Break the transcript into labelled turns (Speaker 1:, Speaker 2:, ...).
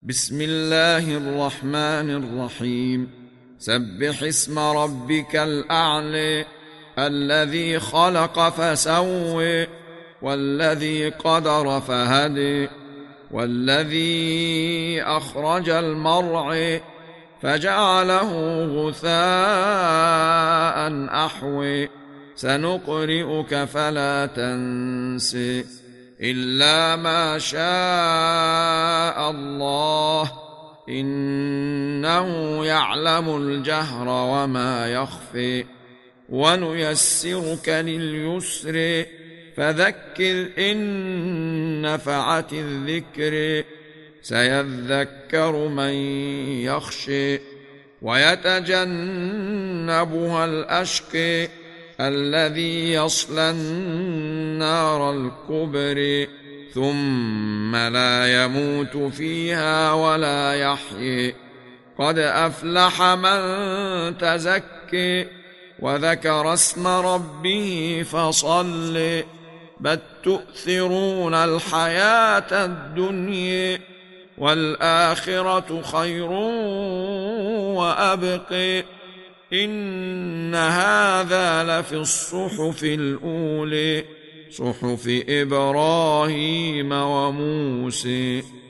Speaker 1: بسم الله الرحمن الرحيم. سبح اسم ربك الأعلى الذي خلق فسوى والذي قدر فهدي والذي أخرج المرعى فجعله غثاء أحوى سنقرئك فلا تنسى إلا ما شاء الله إنه يعلم الجهر وما يخفي ونيسرك لليسر فذكر إن نفعت الذكر سيذكر من يخشى ويتجنبها الأشقى الذي يصلى النار الكبرى ثم لا يموت فيها ولا يحيى قد أفلح من تزكى وذكر اسم ربه فصلى بل تؤثرون الحياة الدنيا والآخرة خير وأبقى إن هذا لفي الصحف الأولى صحف إبراهيم وموسى.